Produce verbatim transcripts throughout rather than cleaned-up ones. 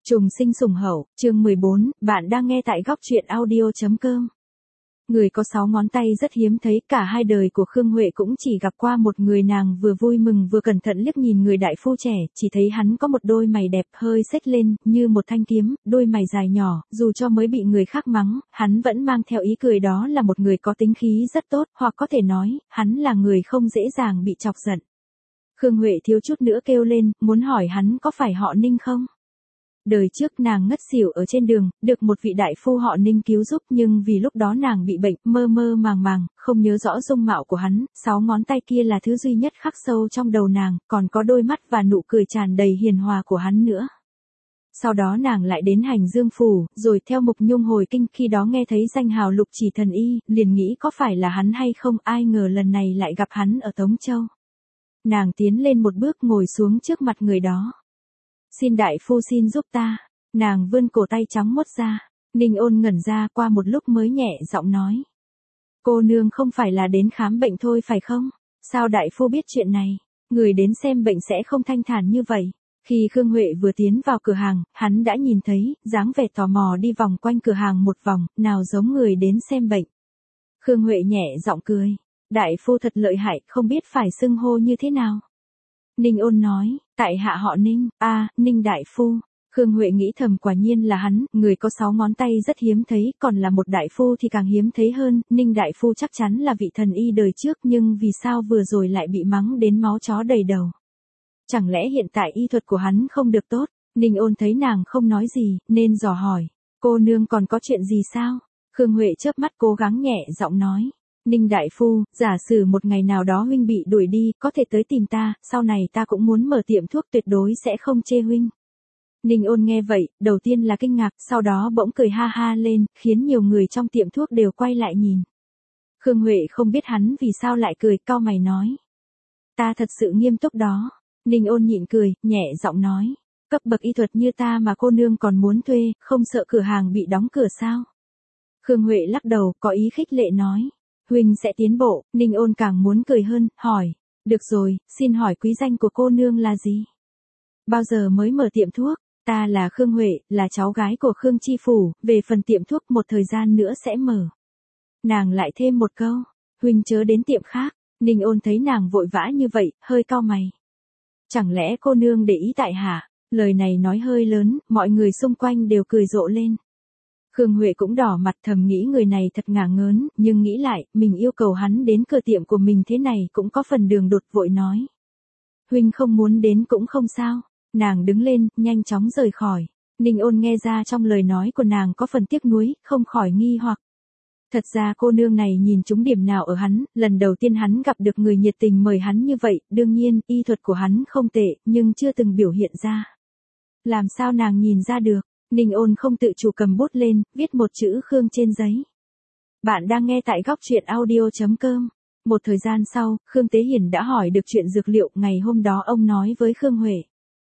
Trùng sinh sủng hậu, chương mười bốn, bạn đang nghe tại góc truyện audio.com. Người có sáu ngón tay rất hiếm thấy, cả hai đời của Khương Huệ cũng chỉ gặp qua một người. Nàng vừa vui mừng vừa cẩn thận liếc nhìn người đại phu trẻ, chỉ thấy hắn có một đôi mày đẹp hơi xếch lên, như một thanh kiếm, đôi mày dài nhỏ, dù cho mới bị người khác mắng, hắn vẫn mang theo ý cười đó là một người có tính khí rất tốt, hoặc có thể nói, hắn là người không dễ dàng bị chọc giận. Khương Huệ thiếu chút nữa kêu lên, muốn hỏi hắn có phải họ Ninh không? Đời trước nàng ngất xỉu ở trên đường, được một vị đại phu họ Ninh cứu giúp, nhưng vì lúc đó nàng bị bệnh, mơ mơ màng màng, không nhớ rõ dung mạo của hắn, sáu ngón tay kia là thứ duy nhất khắc sâu trong đầu nàng, còn có đôi mắt và nụ cười tràn đầy hiền hòa của hắn nữa. Sau đó nàng lại đến Hành Dương Phủ, rồi theo Mục Nhung hồi kinh, khi đó nghe thấy danh hào Lục Chỉ Thần Y, liền nghĩ có phải là hắn hay không, ai ngờ lần này lại gặp hắn ở Tống Châu. Nàng tiến lên một bước ngồi xuống trước mặt người đó. Xin đại phu xin giúp ta. Nàng vươn cổ tay trắng muốt ra. Ninh Ôn ngẩn ra, qua một lúc mới nhẹ giọng nói. Cô nương không phải là đến khám bệnh thôi phải không? Sao đại phu biết chuyện này? Người đến xem bệnh sẽ không thanh thản như vậy. Khi Khương Huệ vừa tiến vào cửa hàng, hắn đã nhìn thấy, dáng vẻ tò mò đi vòng quanh cửa hàng một vòng, nào giống người đến xem bệnh. Khương Huệ nhẹ giọng cười. Đại phu thật lợi hại, không biết phải xưng hô như thế nào. Ninh Ôn nói, tại hạ họ Ninh, a à, Ninh đại phu. Khương Huệ nghĩ thầm, quả nhiên là hắn, người có sáu ngón tay rất hiếm thấy, còn là một đại phu thì càng hiếm thấy hơn. Ninh đại phu chắc chắn là vị thần y đời trước, nhưng vì sao vừa rồi lại bị mắng đến máu chó đầy đầu? Chẳng lẽ hiện tại y thuật của hắn không được tốt? Ninh Ôn thấy nàng không nói gì, nên dò hỏi, cô nương còn có chuyện gì sao? Khương Huệ chớp mắt cố gắng nhẹ giọng nói. Ninh đại phu, giả sử một ngày nào đó huynh bị đuổi đi, có thể tới tìm ta, sau này ta cũng muốn mở tiệm thuốc, tuyệt đối sẽ không chê huynh. Ninh Ôn nghe vậy, đầu tiên là kinh ngạc, sau đó bỗng cười ha ha lên, khiến nhiều người trong tiệm thuốc đều quay lại nhìn. Khương Huệ không biết hắn vì sao lại cười, cau mày nói. Ta thật sự nghiêm túc đó. Ninh Ôn nhịn cười, nhẹ giọng nói. Cấp bậc y thuật như ta mà cô nương còn muốn thuê, không sợ cửa hàng bị đóng cửa sao? Khương Huệ lắc đầu, có ý khích lệ nói. Huynh sẽ tiến bộ. Ninh Ôn càng muốn cười hơn, hỏi. Được rồi, xin hỏi quý danh của cô nương là gì? Bao giờ mới mở tiệm thuốc? Ta là Khương Huệ, là cháu gái của Khương Chi Phủ, về phần tiệm thuốc một thời gian nữa sẽ mở. Nàng lại thêm một câu. Huynh chớ đến tiệm khác. Ninh Ôn thấy nàng vội vã như vậy, hơi cau mày. Chẳng lẽ cô nương để ý tại hạ? Lời này nói hơi lớn, mọi người xung quanh đều cười rộ lên. Khương Huệ cũng đỏ mặt, thầm nghĩ người này thật ngả ngớn, nhưng nghĩ lại, mình yêu cầu hắn đến cửa tiệm của mình thế này cũng có phần đường đột, vội nói. Huynh không muốn đến cũng không sao. Nàng đứng lên, nhanh chóng rời khỏi. Ninh Ôn nghe ra trong lời nói của nàng có phần tiếc nuối, không khỏi nghi hoặc. Thật ra cô nương này nhìn trúng điểm nào ở hắn, lần đầu tiên hắn gặp được người nhiệt tình mời hắn như vậy, đương nhiên, y thuật của hắn không tệ, nhưng chưa từng biểu hiện ra. Làm sao nàng nhìn ra được? Ninh Ôn không tự chủ cầm bút lên, viết một chữ Khương trên giấy. Bạn đang nghe tại góc truyện audio.com. Một thời gian sau, Khương Tế Hiển đã hỏi được chuyện dược liệu, ngày hôm đó ông nói với Khương Huệ.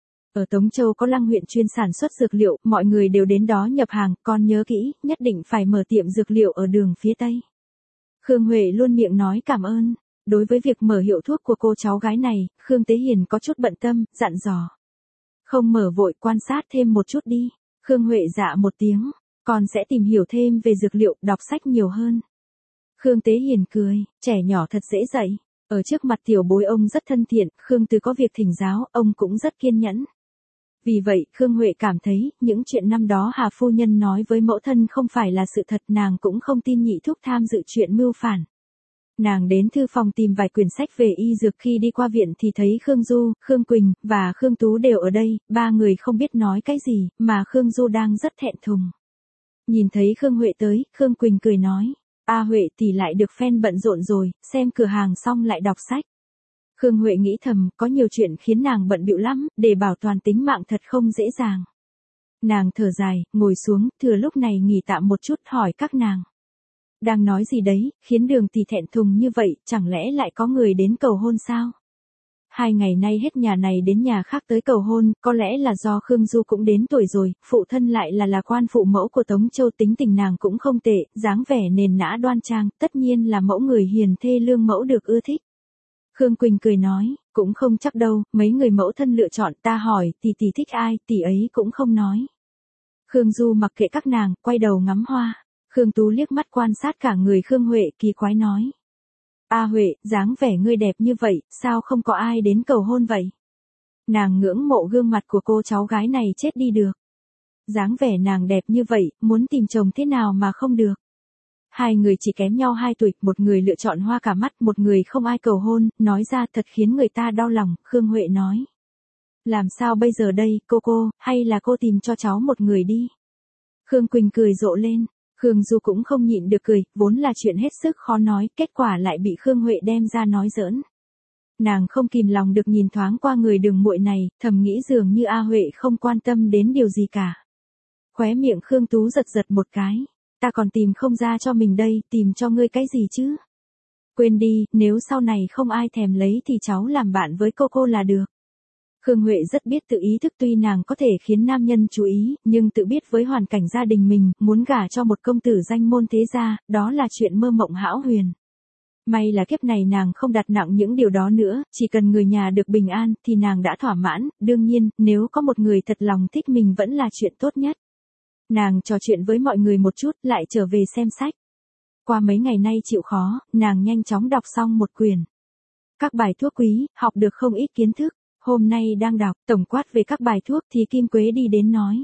Ở Tống Châu có Lăng huyện chuyên sản xuất dược liệu, mọi người đều đến đó nhập hàng, con nhớ kỹ, nhất định phải mở tiệm dược liệu ở đường phía Tây. Khương Huệ luôn miệng nói cảm ơn. Đối với việc mở hiệu thuốc của cô cháu gái này, Khương Tế Hiển có chút bận tâm, dặn dò. Không mở vội, quan sát thêm một chút đi. Khương Huệ dạ một tiếng, con sẽ tìm hiểu thêm về dược liệu, đọc sách nhiều hơn. Khương Tế Hiền cười, trẻ nhỏ thật dễ dạy. Ở trước mặt tiểu bối ông rất thân thiện, Khương Từ có việc thỉnh giáo, ông cũng rất kiên nhẫn. Vì vậy, Khương Huệ cảm thấy, những chuyện năm đó Hà phu nhân nói với mẫu thân không phải là sự thật, nàng cũng không tin nhị thúc tham dự chuyện mưu phản. Nàng đến thư phòng tìm vài quyển sách về y dược, khi đi qua viện thì thấy Khương Du, Khương Quỳnh, và Khương Tú đều ở đây, ba người không biết nói cái gì, mà Khương Du đang rất thẹn thùng. Nhìn thấy Khương Huệ tới, Khương Quỳnh cười nói, A Huệ tỷ lại được phen bận rộn rồi, xem cửa hàng xong lại đọc sách. Khương Huệ nghĩ thầm, có nhiều chuyện khiến nàng bận bịu lắm, để bảo toàn tính mạng thật không dễ dàng. Nàng thở dài, ngồi xuống, thừa lúc này nghỉ tạm một chút, hỏi các nàng. Đang nói gì đấy, khiến Đường tỷ thẹn thùng như vậy, chẳng lẽ lại có người đến cầu hôn sao? Hai ngày nay hết nhà này đến nhà khác tới cầu hôn, có lẽ là do Khương Du cũng đến tuổi rồi, phụ thân lại là là quan phụ mẫu của Tống Châu, tính tình nàng cũng không tệ, dáng vẻ nền nã đoan trang, tất nhiên là mẫu người hiền thê lương mẫu được ưa thích. Khương Quỳnh cười nói, cũng không chắc đâu, mấy người mẫu thân lựa chọn, ta hỏi tỷ tỷ thích ai, tỷ ấy cũng không nói. Khương Du mặc kệ các nàng, quay đầu ngắm hoa. Khương Tú liếc mắt quan sát cả người Khương Huệ, kỳ quái nói. A Huệ, dáng vẻ ngươi đẹp như vậy, sao không có ai đến cầu hôn vậy? Nàng ngưỡng mộ gương mặt của cô cháu gái này chết đi được. Dáng vẻ nàng đẹp như vậy, muốn tìm chồng thế nào mà không được. Hai người chỉ kém nhau hai tuổi, một người lựa chọn hoa cả mắt, một người không ai cầu hôn, nói ra thật khiến người ta đau lòng, Khương Huệ nói. Làm sao bây giờ đây, cô cô, hay là cô tìm cho cháu một người đi. Khương Quỳnh cười rộ lên, Khương Du cũng không nhịn được cười, vốn là chuyện hết sức khó nói, kết quả lại bị Khương Huệ đem ra nói giỡn. Nàng không kìm lòng được nhìn thoáng qua người đường muội này, thầm nghĩ dường như A Huệ không quan tâm đến điều gì cả. Khóe miệng Khương Tú giật giật một cái, ta còn tìm không ra cho mình đây, tìm cho ngươi cái gì chứ? Quên đi, nếu sau này không ai thèm lấy thì cháu làm bạn với cô cô là được. Khương Huệ rất biết tự ý thức, tuy nàng có thể khiến nam nhân chú ý, nhưng tự biết với hoàn cảnh gia đình mình, muốn gả cho một công tử danh môn thế gia, đó là chuyện mơ mộng hão huyền. May là kiếp này nàng không đặt nặng những điều đó nữa, chỉ cần người nhà được bình an, thì nàng đã thỏa mãn, đương nhiên, nếu có một người thật lòng thích mình vẫn là chuyện tốt nhất. Nàng trò chuyện với mọi người một chút, lại trở về xem sách. Qua mấy ngày nay chịu khó, nàng nhanh chóng đọc xong một quyển. Các bài thuốc quý, học được không ít kiến thức. Hôm nay đang đọc, tổng quát về các bài thuốc thì Kim Quế đi đến nói.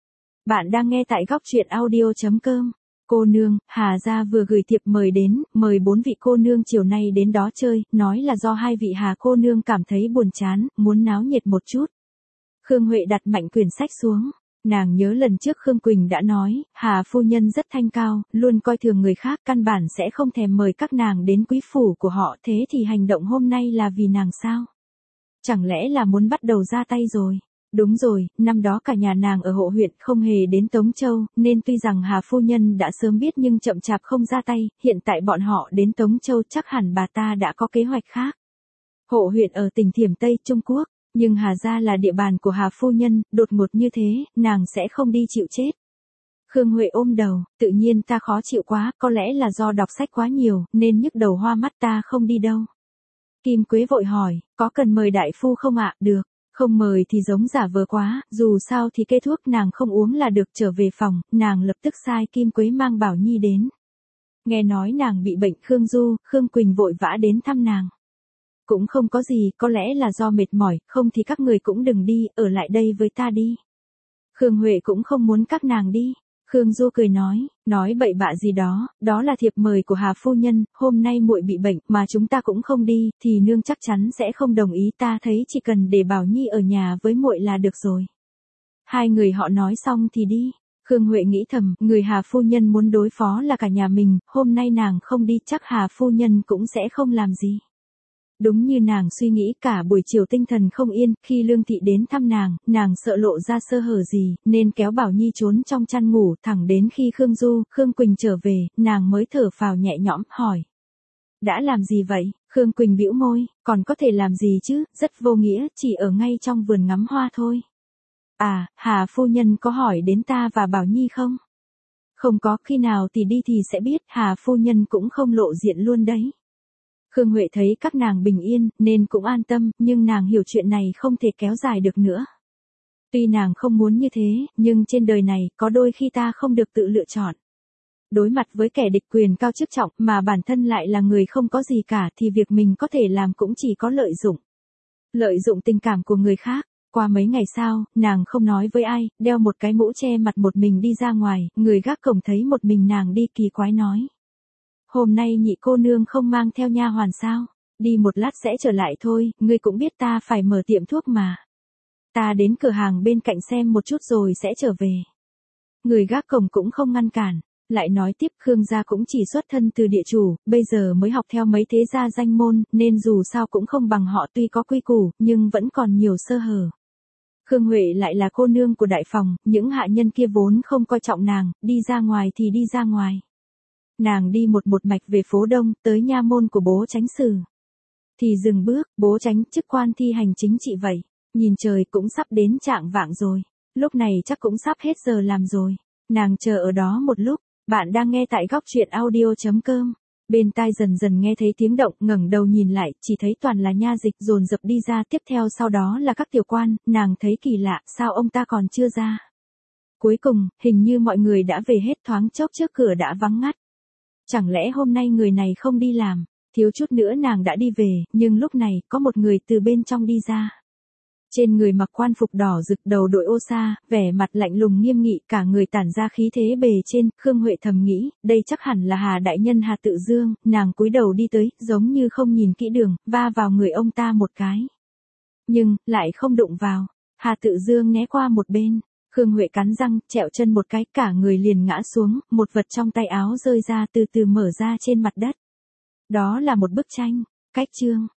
Bạn đang nghe tại góc truyện audio chấm com. Cô nương, Hà gia vừa gửi thiệp mời đến, mời bốn vị cô nương chiều nay đến đó chơi, nói là do hai vị Hà cô nương cảm thấy buồn chán, muốn náo nhiệt một chút. Khương Huệ đặt mạnh quyển sách xuống. Nàng nhớ lần trước Khương Quỳnh đã nói, Hà phu nhân rất thanh cao, luôn coi thường người khác, căn bản sẽ không thèm mời các nàng đến quý phủ của họ, thế thì hành động hôm nay là vì nàng sao? Chẳng lẽ là muốn bắt đầu ra tay rồi? Đúng rồi, năm đó cả nhà nàng ở hộ huyện không hề đến Tống Châu, nên tuy rằng Hà phu nhân đã sớm biết nhưng chậm chạp không ra tay, hiện tại bọn họ đến Tống Châu chắc hẳn bà ta đã có kế hoạch khác. Hộ huyện ở tỉnh Thiểm Tây Trung Quốc, nhưng Hà gia là địa bàn của Hà phu nhân, đột ngột như thế, nàng sẽ không đi chịu chết. Khương Huệ ôm đầu, tự nhiên ta khó chịu quá, có lẽ là do đọc sách quá nhiều, nên nhức đầu hoa mắt, ta không đi đâu. Kim Quế vội hỏi, có cần mời đại phu không ạ? Được, không mời thì giống giả vờ quá, dù sao thì cây thuốc nàng không uống là được. Trở về phòng, nàng lập tức sai Kim Quế mang Bảo Nhi đến. Nghe nói nàng bị bệnh, Khương Du, Khương Quỳnh vội vã đến thăm nàng. Cũng không có gì, có lẽ là do mệt mỏi, không thì các người cũng đừng đi, ở lại đây với ta đi. Khương Huệ cũng không muốn các nàng đi. Khương Du cười nói, nói bậy bạ gì đó, đó là thiệp mời của Hà phu nhân, hôm nay muội bị bệnh mà chúng ta cũng không đi, thì nương chắc chắn sẽ không đồng ý, ta thấy chỉ cần để Bảo Nhi ở nhà với muội là được rồi. Hai người họ nói xong thì đi. Khương Huệ nghĩ thầm, người Hà phu nhân muốn đối phó là cả nhà mình, hôm nay nàng không đi chắc Hà phu nhân cũng sẽ không làm gì. Đúng như nàng suy nghĩ, cả buổi chiều tinh thần không yên, khi Lương Thị đến thăm nàng, nàng sợ lộ ra sơ hở gì, nên kéo Bảo Nhi trốn trong chăn ngủ, thẳng đến khi Khương Du, Khương Quỳnh trở về, nàng mới thở phào nhẹ nhõm, hỏi. Đã làm gì vậy? Khương Quỳnh bĩu môi, còn có thể làm gì chứ, rất vô nghĩa, chỉ ở ngay trong vườn ngắm hoa thôi. À, Hà phu nhân có hỏi đến ta và Bảo Nhi không? Không có, khi nào thì đi thì sẽ biết, Hà phu nhân cũng không lộ diện luôn đấy. Khương Huệ thấy các nàng bình yên, nên cũng an tâm, nhưng nàng hiểu chuyện này không thể kéo dài được nữa. Tuy nàng không muốn như thế, nhưng trên đời này, có đôi khi ta không được tự lựa chọn. Đối mặt với kẻ địch quyền cao chức trọng, mà bản thân lại là người không có gì cả, thì việc mình có thể làm cũng chỉ có lợi dụng. Lợi dụng tình cảm của người khác. Qua mấy ngày sau, nàng không nói với ai, đeo một cái mũ che mặt một mình đi ra ngoài, người gác cổng thấy một mình nàng đi kỳ quái nói. Hôm nay nhị cô nương không mang theo nha hoàn sao? Đi một lát sẽ trở lại thôi, ngươi cũng biết ta phải mở tiệm thuốc mà. Ta đến cửa hàng bên cạnh xem một chút rồi sẽ trở về. Người gác cổng cũng không ngăn cản, lại nói tiếp Khương gia cũng chỉ xuất thân từ địa chủ, bây giờ mới học theo mấy thế gia danh môn, nên dù sao cũng không bằng họ, tuy có quy củ, nhưng vẫn còn nhiều sơ hở. Khương Huệ lại là cô nương của đại phòng, những hạ nhân kia vốn không coi trọng nàng, đi ra ngoài thì đi ra ngoài. Nàng đi một một mạch về phố Đông, tới nha môn của bố chánh sử. Thì dừng bước, bố chánh chức quan thi hành chính trị vậy. Nhìn trời cũng sắp đến trạng vạng rồi. Lúc này chắc cũng sắp hết giờ làm rồi. Nàng chờ ở đó một lúc. Bạn đang nghe tại góc truyện audio chấm com. Bên tai dần dần nghe thấy tiếng động, ngẩng đầu nhìn lại, chỉ thấy toàn là nha dịch dồn dập đi ra, tiếp theo sau đó là các tiểu quan, nàng thấy kỳ lạ, sao ông ta còn chưa ra? Cuối cùng, hình như mọi người đã về hết, thoáng chốc trước cửa đã vắng ngắt. Chẳng lẽ hôm nay người này không đi làm? Thiếu chút nữa nàng đã đi về, nhưng lúc này, có một người từ bên trong đi ra. Trên người mặc quan phục đỏ rực, đầu đội ô sa, vẻ mặt lạnh lùng nghiêm nghị, cả người tản ra khí thế bề trên. Khương Huệ thầm nghĩ, đây chắc hẳn là Hà đại nhân Hà Tự Dương. Nàng cúi đầu đi tới, giống như không nhìn kỹ đường, va vào người ông ta một cái. Nhưng, lại không đụng vào. Hà Tự Dương né qua một bên. Khương Huệ cắn răng, trẹo chân một cái, cả người liền ngã xuống, một vật trong tay áo rơi ra từ từ mở ra trên mặt đất. Đó là một bức tranh. Cách chương.